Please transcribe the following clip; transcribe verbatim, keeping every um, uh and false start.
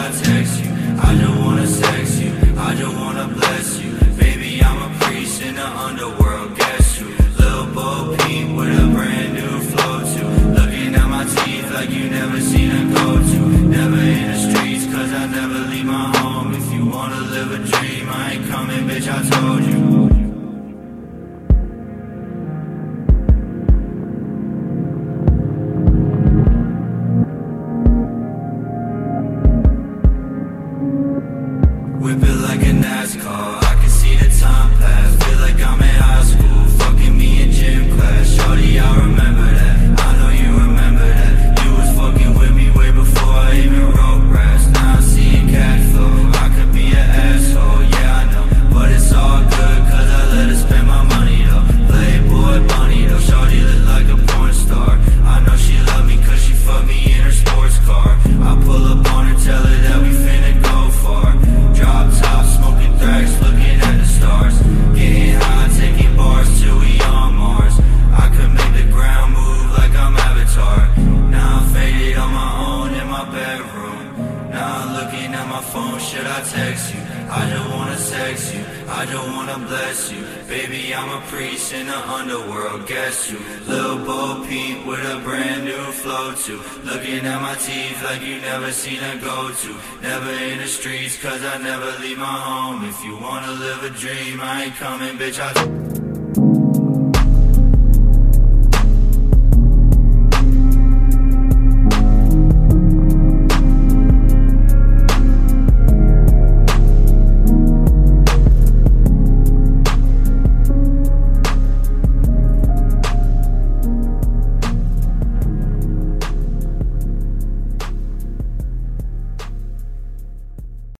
I text you? I just wanna sex you, I just wanna bless you. Baby, I'm a priest in the underworld, guess you? Lil' Bo Peep with a brand new flow too. Looking at my teeth like you never seen a go-to. Never in the streets cause I never leave my home. If you wanna live a dream, I ain't coming, bitch, I told you. Whip it like a NASCAR, I can see the time pass. Feel like I'm in high school, fucking me in gym class. Shorty, I remember that, I know you remember that. You was fucking with me way before I even wrote raps. Now I'm seeing cash flow, I could be an asshole, yeah I know. But it's all good, cause I let her spend my money though. Playboy bunny though, shorty look like a porn star. I know she love me cause she fucked me in her sports car. I pull up on her, tell her that we finna go far. Drop top, smoking thrax, looking at the stars. Getting high, taking bars till we on Mars. I could make the ground move like I'm Avatar. Now I'm faded on my own in my bedroom. Now I'm looking at my phone, should I text you? I just wanna sex you, I just wanna bless you. Baby, I'm a priest in the underworld, guess you? Lil' Bo Peep with a brand new flow too. Looking at my teeth like you never seen a go-to. Never in the streets cause I never leave my home. If you wanna live a dream, I ain't coming, bitch, I